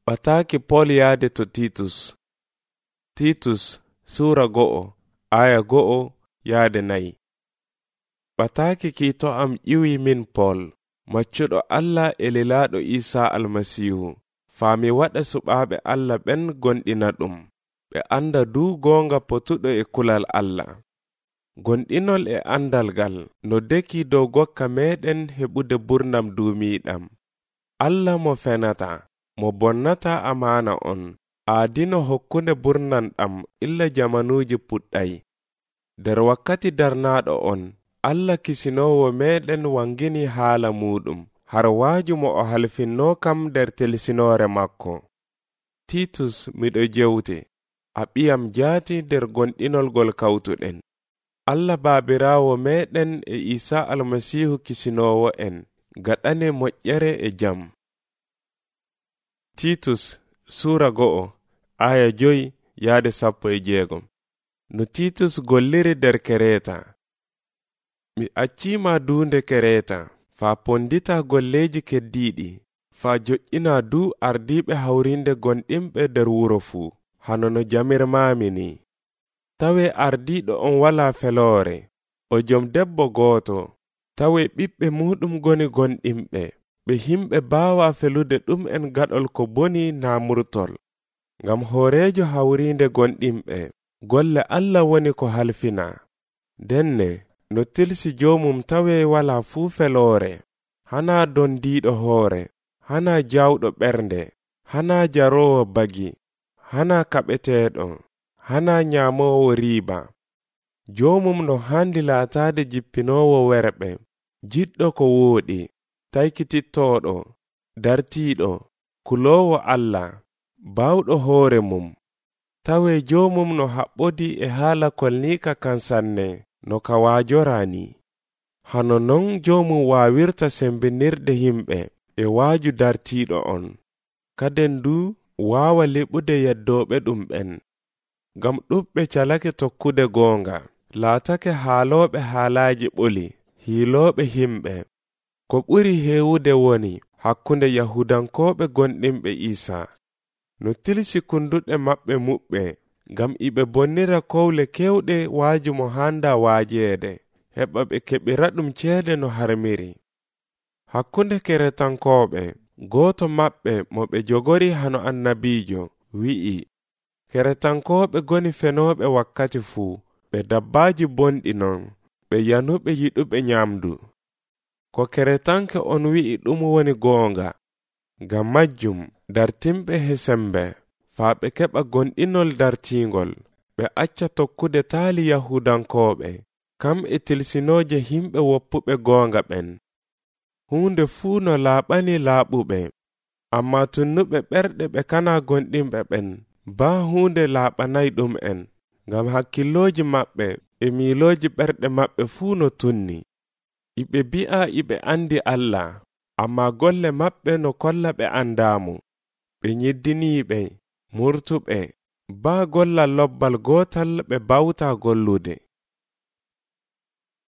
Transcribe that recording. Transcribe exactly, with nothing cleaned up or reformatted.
Ɓataaki Pol yaade to Titus. Titus Sura go'o aya go'o yaade nayi. Ɓataaki kiito am ƴiwi min Pol, maccuɗo Allah e lelaaɗo Isa almasihu, faami waɗa suɓaaɓe Allah ɓen gonɗina ɗum, ɓe anda du goonga potuɗo e kulal Allah. Gonɗinol e andal gal no deki dow gokka meɗen heɓude burnam duumiiɗam. Allah mo fenata, mo bonnata amana on, aadino hokkunde burnanɗam illa jamanuuji puɗɗay. Der wakkati darnaaɗo on, Allah kisinoowo meɗen wangini haala muɗum, har waaju mo o halfinno kam der telsinoore makko. Titus miɗo jewte, a ɓiyam jaati der gonɗinol gol kawtuɗen. Allah baabiraawo meɗen e Isa almasihu kisinoowo en, gaɗane moƴƴere e jam. Titus Sura go'o aya joyi yaade sappo e jeegom. No Titus golliri der Kereta. Mi accima duunde Kereta, faa pondita golleji keddiɗi, faa joƴƴina du ardiɓe hawrinde gonɗinɓe der wuro fuu, hano no jamirmami ni. Tawe ardiɗo on wala feloore, o jom debbo gooto, tawe ɓiɓɓe muɗum goni gonɗinɓe, ɓe himɓe baawa felude ɗum en gaɗol ko boni naamurtol. Ngam hoorejo hawrinde gonɗinɓe, golle Allah woni ko halfina. Denne, no tilsi jomum tawe wala fuu feloore, hana dondiɗo hoore, hana jawɗo ɓernde, hana jarowo bagi, hana kaɓeteɗo, hana nyamowo riba. Jomum no handi laatade jippinowo werɓe, jiɗɗo ko wooɗi, taykitittoɗo, dartiɗo, kulowo Allah, bawɗo hoore mum. Tawe jomum no haɓɓodi e haala kolnika kan sanne, no ka waajorani. Hano non jomum wawirta sembinirde himɓe e waaju dartiɗo on. Kaden du wawa leɓude yeddoɓe ɗum ɓen. Gam ɗuɓɓe calake tokkude goonga, laatake haaloɓe haalaji ɓoli, hiiloɓe himɓe. Ko ɓuri heewude woni hakkunde Yahudankoɓe gonɗinɓe Isa. No tilsi kunduɗe maɓɓe muɓɓe, gam iɓe bonnira kowle kewɗe waaju mo handa waajeede, heɓa ɓe keɓira ɗum ceede no harmiri. Hakkunde Keretankoɓe, gooto maɓɓe mo ɓe jogori hano annabijo, wi'i, Keretankoɓe goni fenoɓe wakkati fuu, ɓe dabbaji bonɗi non, ɓe yanuɓe yiɗuɓe nyamdu. Ko Keretanke on wi'i ɗum woni goonga. Ngam majjum, dartimɓe he sembe, faa ɓe keɓa gonɗinol dartingol, ɓe acca tokkude taali Yahudankoɓe, kam e tilsinoje himɓe woppuɓe goonga ɓen. Hunde fuu no laaɓani laaɓuɓe, amma tunnuɓe ɓerɗe ɓe kana gonɗinɓe ɓen, baa hunde laaɓanay ɗum en, ngam hakkilloji maɓɓe e miiloji ɓerɗe maɓɓe fuu no tunni. Iɓe bi'a iɓe andi Allah, amma golle maɓɓe no kolla ɓe andaamu. Ɓe nyiddiniiɓe, murtuɓe, baa gollal lobbal gootal ɓe bawta gollude.